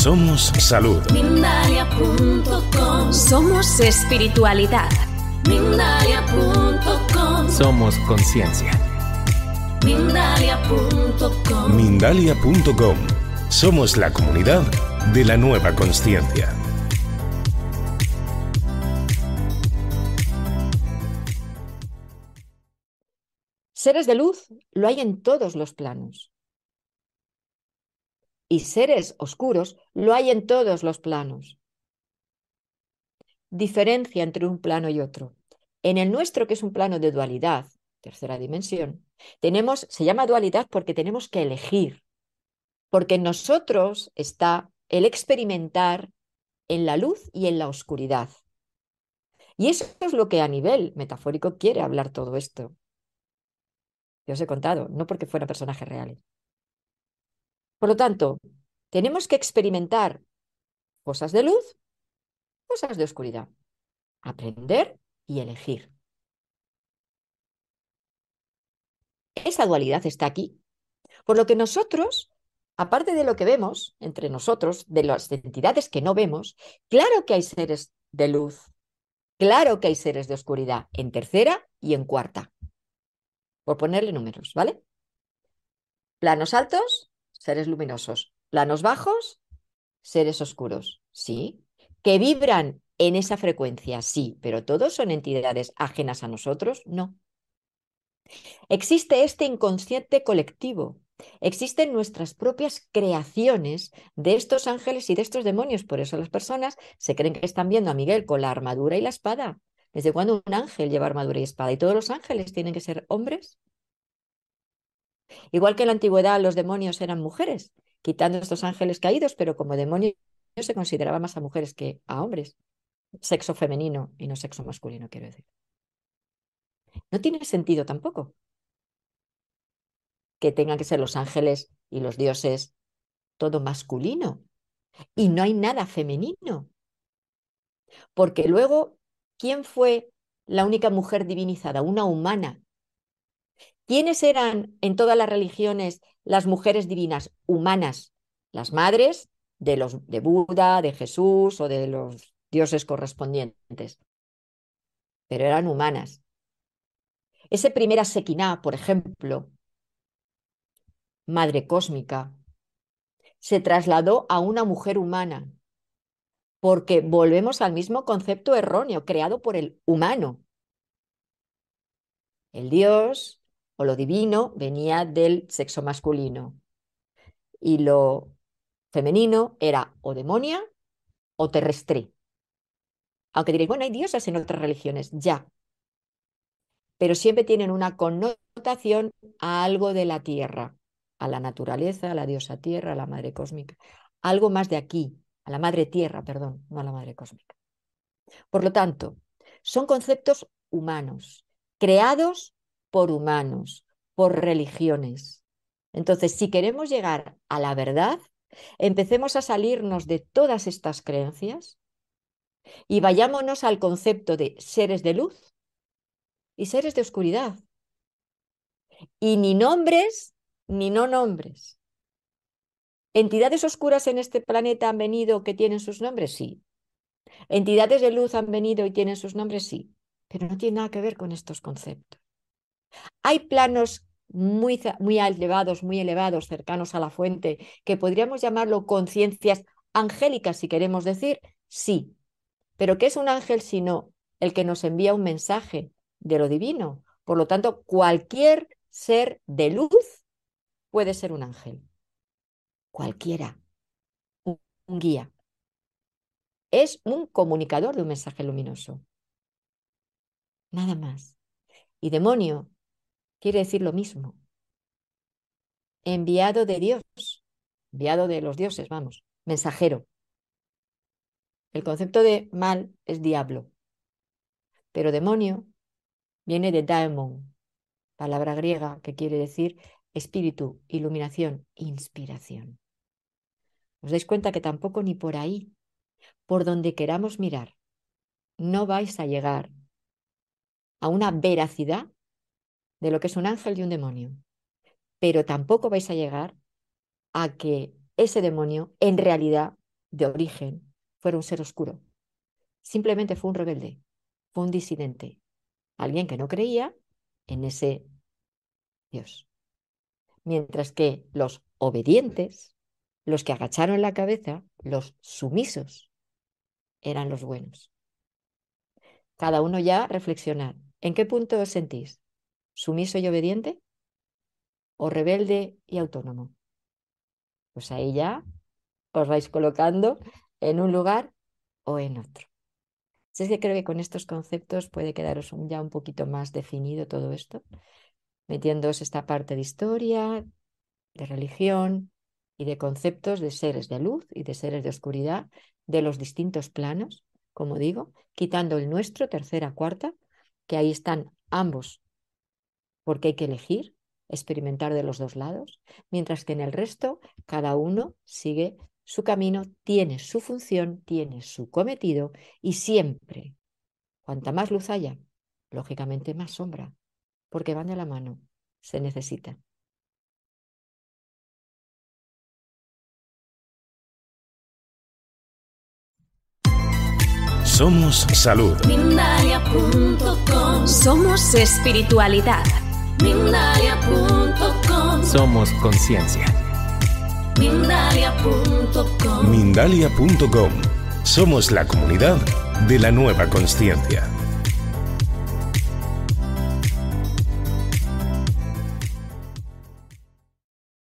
Somos salud. Mindalia.com. Somos espiritualidad. Mindalia.com. Somos conciencia. Mindalia.com. Mindalia.com. Somos la comunidad de la nueva consciencia. Seres de luz lo hay en todos los planos. Y seres oscuros lo hay en todos los planos. Diferencia entre un plano y otro. En el nuestro, que es un plano de dualidad, tercera dimensión, se llama dualidad porque tenemos que elegir. Porque en nosotros está el experimentar en la luz y en la oscuridad. Y eso es lo que a nivel metafórico quiere hablar todo esto. Yo os he contado, no porque fueran personajes reales. Por lo tanto, tenemos que experimentar cosas de luz, cosas de oscuridad. Aprender y elegir. Esa dualidad está aquí. Por lo que nosotros, aparte de lo que vemos entre nosotros, de las entidades que no vemos, claro que hay seres de luz, claro que hay seres de oscuridad en tercera y en cuarta. Por ponerle números, ¿vale? Planos altos, seres luminosos. Planos bajos, seres oscuros. Sí. ¿Que vibran en esa frecuencia? Sí. ¿Pero todos son entidades ajenas a nosotros? No. Existe este inconsciente colectivo. Existen nuestras propias creaciones de estos ángeles y de estos demonios. Por eso las personas se creen que están viendo a Miguel con la armadura y la espada. ¿Desde cuándo un ángel lleva armadura y espada? ¿Y todos los ángeles tienen que ser hombres? Igual que en la antigüedad los demonios eran mujeres, quitando estos ángeles caídos, pero como demonios se consideraba más a mujeres que a hombres. Sexo femenino y no sexo masculino, quiero decir. No tiene sentido tampoco que tengan que ser los ángeles y los dioses todo masculino. Y no hay nada femenino. Porque luego, ¿quién fue la única mujer divinizada? Una humana. ¿Quiénes eran en todas las religiones las mujeres divinas humanas? Las madres de Buda, de Jesús o de los dioses correspondientes. Pero eran humanas. Ese primera Sequiná, por ejemplo, madre cósmica, se trasladó a una mujer humana, porque volvemos al mismo concepto erróneo creado por el humano. El dios o lo divino venía del sexo masculino y lo femenino era o demonia o terrestre. Aunque diréis, bueno, hay diosas en otras religiones, ya, pero siempre tienen una connotación a algo de la tierra, a la naturaleza, a la diosa tierra, a la madre cósmica, algo más de aquí, a la madre tierra, perdón, no a la madre cósmica. Por lo tanto, son conceptos humanos, creados por humanos, por religiones. Entonces, si queremos llegar a la verdad, empecemos a salirnos de todas estas creencias y vayámonos al concepto de seres de luz y seres de oscuridad. Y ni nombres ni no nombres. ¿Entidades oscuras en este planeta han venido que tienen sus nombres? Sí. ¿Entidades de luz han venido y tienen sus nombres? Sí. Pero no tiene nada que ver con estos conceptos. Hay planos muy elevados, cercanos a la fuente, que podríamos llamarlo conciencias angélicas, si queremos decir, sí. ¿Pero qué es un ángel sino el que nos envía un mensaje de lo divino? Por lo tanto, cualquier ser de luz puede ser un ángel. Cualquiera. Un guía. Es un comunicador de un mensaje luminoso. Nada más. Y demonio quiere decir lo mismo. Enviado de Dios. Enviado de los dioses, vamos. Mensajero. El concepto de mal es diablo. Pero demonio viene de daemon, palabra griega que quiere decir espíritu, iluminación, inspiración. ¿Os dais cuenta que tampoco ni por ahí, por donde queramos mirar, no vais a llegar a una veracidad de lo que es un ángel y un demonio? Pero tampoco vais a llegar a que ese demonio en realidad de origen, fuera un ser oscuro. Simplemente fue un rebelde, fue un disidente, alguien que no creía en ese Dios. Mientras que los obedientes, los que agacharon la cabeza, los sumisos, eran los buenos. Cada uno ya reflexionar. ¿En qué punto os sentís? ¿Sumiso y obediente? ¿O rebelde y autónomo? Pues ahí ya os vais colocando en un lugar o en otro. Así es que creo que con estos conceptos puede quedaros ya un poquito más definido todo esto, metiéndoos esta parte de historia, de religión y de conceptos de seres de luz y de seres de oscuridad, de los distintos planos, como digo, quitando el nuestro, tercera, cuarta, que ahí están ambos, porque hay que elegir, experimentar de los dos lados, mientras que en el resto cada uno sigue su camino, tiene su función, tiene su cometido y siempre, cuanta más luz haya, lógicamente más sombra, porque van de la mano, se necesitan. Somos salud. Mindalia.com. Somos espiritualidad. Mindalia.com. Somos conciencia. Mindalia.com. Mindalia.com. Somos la comunidad de la nueva consciencia.